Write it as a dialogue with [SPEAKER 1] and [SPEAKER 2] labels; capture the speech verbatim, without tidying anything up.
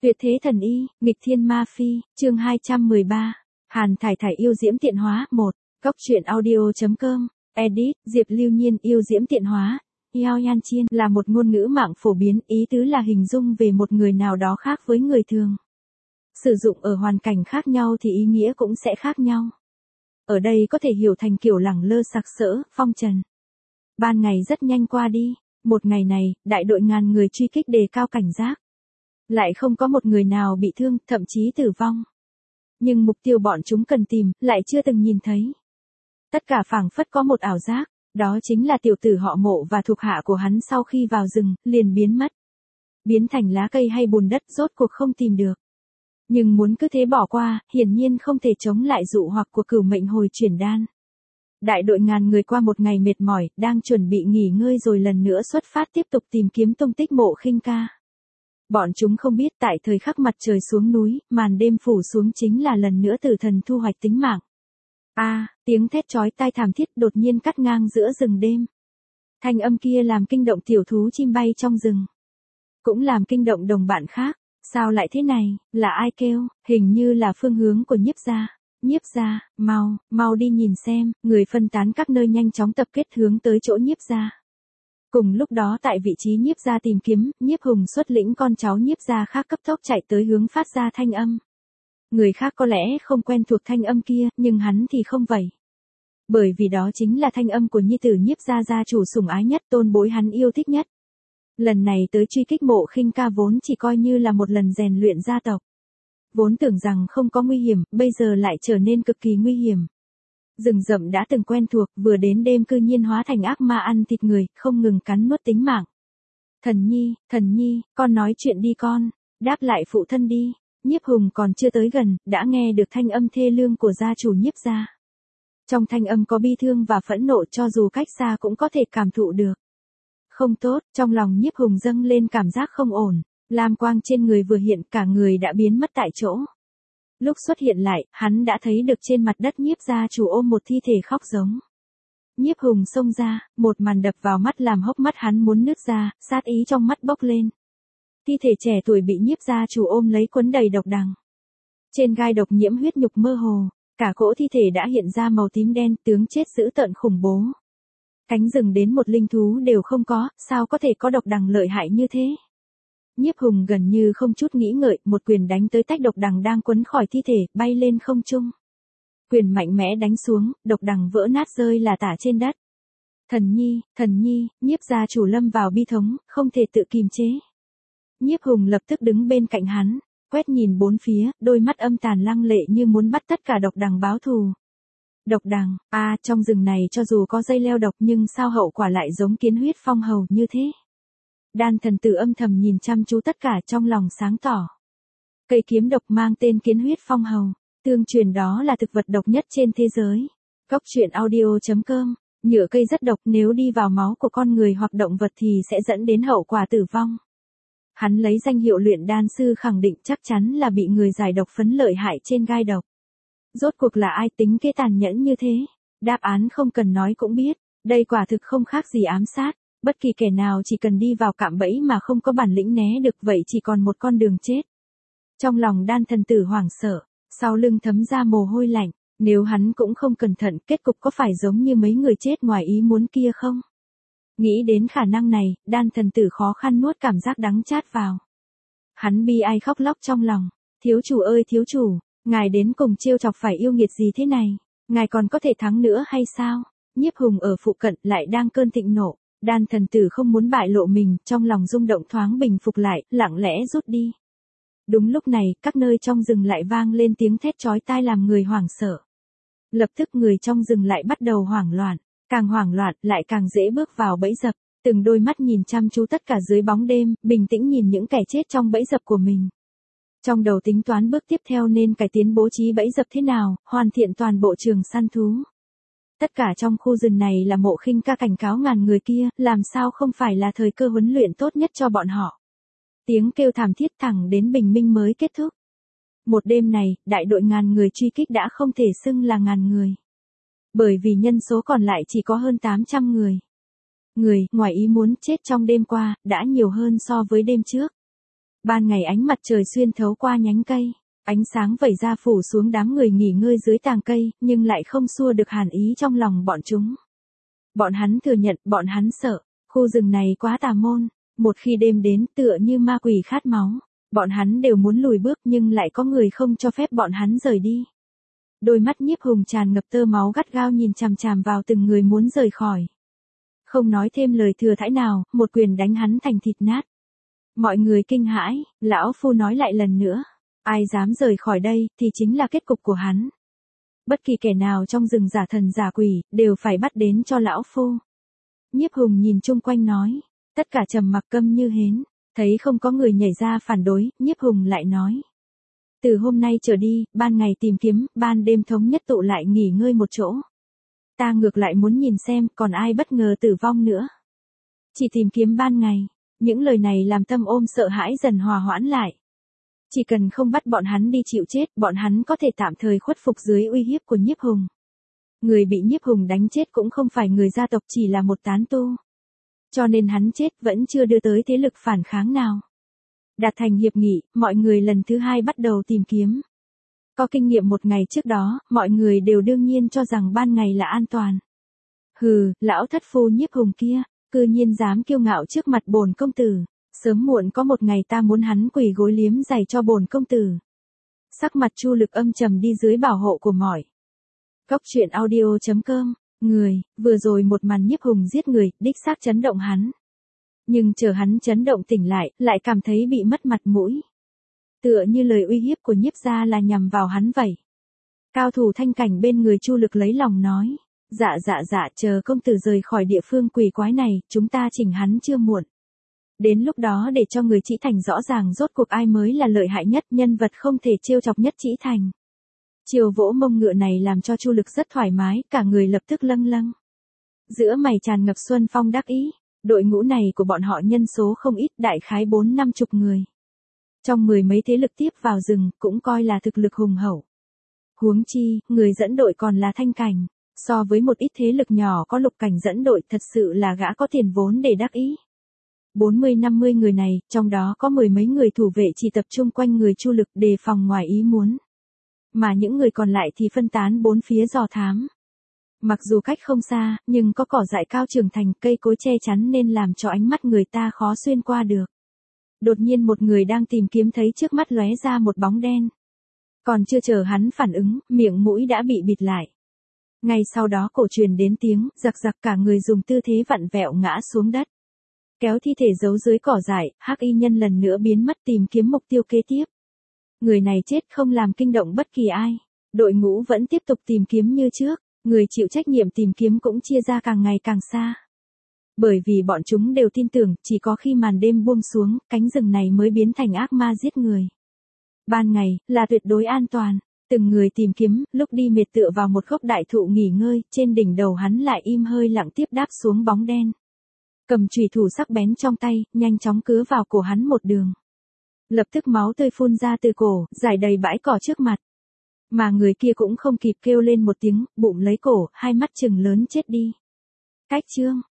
[SPEAKER 1] Tuyệt thế thần y, nghịch thiên ma phi, chương hai trăm mười ba. Hàn Thải Thải yêu diễm tiện hóa, một. Góc truyện audio.com, edit, Diệp Lưu Nhiên yêu diễm tiện hóa. Yao Yan Chiên là một ngôn ngữ mạng phổ biến, ý tứ là hình dung về một người nào đó khác với người thường. Sử dụng ở hoàn cảnh khác nhau thì ý nghĩa cũng sẽ khác nhau. Ở đây có thể hiểu thành kiểu lẳng lơ sặc sỡ, phong trần. Ban ngày rất nhanh qua đi, một ngày này, đại đội ngàn người truy kích đề cao cảnh giác. Lại không có một người nào bị thương, thậm chí tử vong. Nhưng mục tiêu bọn chúng cần tìm, lại chưa từng nhìn thấy. Tất cả phảng phất có một ảo giác, đó chính là tiểu tử họ Mộ và thuộc hạ của hắn sau khi vào rừng, liền biến mất. Biến thành lá cây hay bùn đất rốt cuộc không tìm được. Nhưng muốn cứ thế bỏ qua, hiển nhiên không thể chống lại dụ hoặc của cửu mệnh hồi chuyển đan. Đại đội ngàn người qua một ngày mệt mỏi, đang chuẩn bị nghỉ ngơi rồi lần nữa xuất phát tiếp tục tìm kiếm tung tích Mộ Khinh Ca. Bọn chúng không biết tại thời khắc mặt trời xuống núi, màn đêm phủ xuống chính là lần nữa tử thần thu hoạch tính mạng. A, à, tiếng thét chói tai thảm thiết đột nhiên cắt ngang giữa rừng đêm. Thanh âm kia làm kinh động tiểu thú chim bay trong rừng. Cũng làm kinh động đồng bạn khác. Sao lại thế này, là ai kêu, hình như là phương hướng của Nhiếp gia. Nhiếp gia, mau, mau đi nhìn xem, người phân tán các nơi nhanh chóng tập kết hướng tới chỗ Nhiếp gia. Cùng lúc đó tại vị trí Nhiếp gia tìm kiếm, Nhiếp Hùng xuất lĩnh con cháu Nhiếp gia khác cấp tốc chạy tới hướng phát ra thanh âm. Người khác có lẽ không quen thuộc thanh âm kia, nhưng hắn thì không vậy. Bởi vì đó chính là thanh âm của nhi tử Nhiếp gia gia chủ sủng ái nhất, tôn bối hắn yêu thích nhất. Lần này tới truy kích Mộ Khinh Ca vốn chỉ coi như là một lần rèn luyện gia tộc. Vốn tưởng rằng không có nguy hiểm, bây giờ lại trở nên cực kỳ nguy hiểm. Rừng rậm đã từng quen thuộc, vừa đến đêm cư nhiên hóa thành ác ma ăn thịt người, không ngừng cắn nuốt tính mạng. Thần nhi, thần nhi, con nói chuyện đi con, đáp lại phụ thân đi. Nhiếp Hùng còn chưa tới gần, đã nghe được thanh âm thê lương của gia chủ Nhiếp gia. Trong thanh âm có bi thương và phẫn nộ, cho dù cách xa cũng có thể cảm thụ được. Không tốt, trong lòng Nhiếp Hùng dâng lên cảm giác không ổn, lam quang trên người vừa hiện cả người đã biến mất tại chỗ. Lúc xuất hiện lại, hắn đã thấy được trên mặt đất Nhiếp gia chủ ôm một thi thể khóc giống. Nhiếp Hùng xông ra, một màn đập vào mắt làm hốc mắt hắn muốn nứt ra, sát ý trong mắt bốc lên. Thi thể trẻ tuổi bị Nhiếp gia chủ ôm lấy quấn đầy độc đằng. Trên gai độc nhiễm huyết nhục mơ hồ, cả cỗ thi thể đã hiện ra màu tím đen, tướng chết dữ tợn khủng bố. Cánh rừng đến một linh thú đều không có, sao có thể có độc đằng lợi hại như thế? Nhiếp Hùng gần như không chút nghĩ ngợi, một quyền đánh tới tách độc đằng đang quấn khỏi thi thể, bay lên không trung. Quyền mạnh mẽ đánh xuống, độc đằng vỡ nát rơi là tả trên đất. Thần nhi, thần nhi, Nhiếp gia chủ lâm vào bi thống, không thể tự kìm chế. Nhiếp Hùng lập tức đứng bên cạnh hắn, quét nhìn bốn phía, đôi mắt âm tàn lăng lệ như muốn bắt tất cả độc đằng báo thù. Độc đằng, a à, trong rừng này cho dù có dây leo độc nhưng sao hậu quả lại giống kiến huyết phong hầu như thế? Đan thần tử âm thầm nhìn chăm chú tất cả trong lòng sáng tỏ. Cây kiếm độc mang tên kiến huyết phong hầu, tương truyền đó là thực vật độc nhất trên thế giới. Góc truyện audio.com, nhựa cây rất độc, nếu đi vào máu của con người hoặc động vật thì sẽ dẫn đến hậu quả tử vong. Hắn lấy danh hiệu luyện đan sư khẳng định chắc chắn là bị người giải độc phấn lợi hại trên gai độc. Rốt cuộc là ai tính kế tàn nhẫn như thế? Đáp án không cần nói cũng biết, đây quả thực không khác gì ám sát, bất kỳ kẻ nào chỉ cần đi vào cạm bẫy mà không có bản lĩnh né được vậy chỉ còn một con đường chết. Trong lòng đan thần tử hoảng sợ, sau lưng thấm ra mồ hôi lạnh, nếu hắn cũng không cẩn thận kết cục có phải giống như mấy người chết ngoài ý muốn kia không? Nghĩ đến khả năng này, đan thần tử khó khăn nuốt cảm giác đắng chát vào. Hắn bi ai khóc lóc trong lòng, thiếu chủ ơi thiếu chủ, ngài đến cùng trêu chọc phải yêu nghiệt gì thế này, ngài còn có thể thắng nữa hay sao? Nhiếp Hùng ở phụ cận lại đang cơn thịnh nộ, đan thần tử không muốn bại lộ mình, trong lòng rung động thoáng bình phục lại, lặng lẽ rút đi. Đúng lúc này, các nơi trong rừng lại vang lên tiếng thét chói tai làm người hoảng sợ. Lập tức người trong rừng lại bắt đầu hoảng loạn, càng hoảng loạn lại càng dễ bước vào bẫy dập, từng đôi mắt nhìn chăm chú tất cả dưới bóng đêm, bình tĩnh nhìn những kẻ chết trong bẫy dập của mình. Trong đầu tính toán bước tiếp theo nên cải tiến bố trí bẫy dập thế nào, hoàn thiện toàn bộ trường săn thú. Tất cả trong khu rừng này là Mộ Khinh Ca cảnh cáo ngàn người kia, làm sao không phải là thời cơ huấn luyện tốt nhất cho bọn họ. Tiếng kêu thảm thiết thẳng đến bình minh mới kết thúc. Một đêm này, đại đội ngàn người truy kích đã không thể xưng là ngàn người. Bởi vì nhân số còn lại chỉ có hơn tám trăm người. Người, ngoài ý muốn chết trong đêm qua, đã nhiều hơn so với đêm trước. Ban ngày ánh mặt trời xuyên thấu qua nhánh cây, ánh sáng vẩy ra phủ xuống đám người nghỉ ngơi dưới tàng cây, nhưng lại không xua được hàn ý trong lòng bọn chúng. Bọn hắn thừa nhận, bọn hắn sợ, khu rừng này quá tà môn, một khi đêm đến tựa như ma quỷ khát máu, bọn hắn đều muốn lùi bước nhưng lại có người không cho phép bọn hắn rời đi. Đôi mắt Nhiếp Hùng tràn ngập tơ máu gắt gao nhìn chằm chằm vào từng người muốn rời khỏi. Không nói thêm lời thừa thãi nào, một quyền đánh hắn thành thịt nát. Mọi người kinh hãi, lão phu nói lại lần nữa, ai dám rời khỏi đây thì chính là kết cục của hắn. Bất kỳ kẻ nào trong rừng giả thần giả quỷ, đều phải bắt đến cho lão phu. Nhiếp Hùng nhìn chung quanh nói, tất cả trầm mặc câm như hến, thấy không có người nhảy ra phản đối, Nhiếp Hùng lại nói. Từ hôm nay trở đi, ban ngày tìm kiếm, ban đêm thống nhất tụ lại nghỉ ngơi một chỗ. Ta ngược lại muốn nhìn xem còn ai bất ngờ tử vong nữa. Chỉ tìm kiếm ban ngày, những lời này làm tâm ôm sợ hãi dần hòa hoãn lại. Chỉ cần không bắt bọn hắn đi chịu chết, bọn hắn có thể tạm thời khuất phục dưới uy hiếp của Nhiếp Hùng. Người bị Nhiếp Hùng đánh chết cũng không phải người gia tộc, chỉ là một tán tu. Cho nên hắn chết vẫn chưa đưa tới thế lực phản kháng nào. Đạt thành hiệp nghị, mọi người lần thứ hai bắt đầu tìm kiếm. Có kinh nghiệm một ngày trước đó, mọi người đều đương nhiên cho rằng ban ngày là an toàn. Hừ, lão thất phu Nhiếp Hùng kia, cư nhiên dám kiêu ngạo trước mặt bổn công tử. Sớm muộn có một ngày ta muốn hắn quỳ gối liếm giày cho bổn công tử. Sắc mặt Chu Lực âm trầm đi dưới bảo hộ của mọi. Cốc truyện audio chấm com, người, vừa rồi một màn Nhiếp Hùng giết người, đích xác chấn động hắn. Nhưng chờ hắn chấn động tỉnh lại, lại cảm thấy bị mất mặt mũi. Tựa như lời uy hiếp của Nhiếp gia là nhằm vào hắn vậy. Cao thủ thanh cảnh bên người Chu Lực lấy lòng nói, dạ dạ dạ, chờ công tử rời khỏi địa phương quỷ quái này, chúng ta chỉnh hắn chưa muộn. Đến lúc đó để cho người Chỉ Thành rõ ràng rốt cuộc ai mới là lợi hại nhất, nhân vật không thể trêu chọc nhất Chỉ Thành. Chiều vỗ mông ngựa này làm cho Chu Lực rất thoải mái, cả người lập tức lâng lâng. Giữa mày tràn ngập xuân phong đắc ý, đội ngũ này của bọn họ nhân số không ít, đại khái bốn năm chục người. Trong mười mấy thế lực tiếp vào rừng, cũng coi là thực lực hùng hậu. Huống chi, người dẫn đội còn là thanh cảnh, so với một ít thế lực nhỏ có lục cảnh dẫn đội thật sự là gã có tiền vốn để đắc ý. bốn mươi năm mươi người này, trong đó có mười mấy người thủ vệ chỉ tập trung quanh người Chu Lực đề phòng ngoài ý muốn. Mà những người còn lại thì phân tán bốn phía dò thám. Mặc dù cách không xa, nhưng có cỏ dại cao trưởng thành, cây cối che chắn nên làm cho ánh mắt người ta khó xuyên qua được. Đột nhiên một người đang tìm kiếm thấy trước mắt lóe ra một bóng đen. Còn chưa chờ hắn phản ứng, miệng mũi đã bị bịt lại. Ngay sau đó cổ truyền đến tiếng, giặc giặc, cả người dùng tư thế vặn vẹo ngã xuống đất. Kéo thi thể giấu dưới cỏ dại, hắc y nhân lần nữa biến mất tìm kiếm mục tiêu kế tiếp. Người này chết không làm kinh động bất kỳ ai. Đội ngũ vẫn tiếp tục tìm kiếm như trước, người chịu trách nhiệm tìm kiếm cũng chia ra càng ngày càng xa. Bởi vì bọn chúng đều tin tưởng, chỉ có khi màn đêm buông xuống, cánh rừng này mới biến thành ác ma giết người. Ban ngày, là tuyệt đối an toàn. Từng người tìm kiếm, lúc đi mệt tựa vào một gốc đại thụ nghỉ ngơi, trên đỉnh đầu hắn lại im hơi lặng tiếp đáp xuống bóng đen. Cầm chùy thủ sắc bén trong tay, nhanh chóng cứa vào cổ hắn một đường. Lập tức máu tươi phun ra từ cổ, rải đầy bãi cỏ trước mặt. Mà người kia cũng không kịp kêu lên một tiếng, bụng lấy cổ, hai mắt trừng lớn chết đi. Cách chương.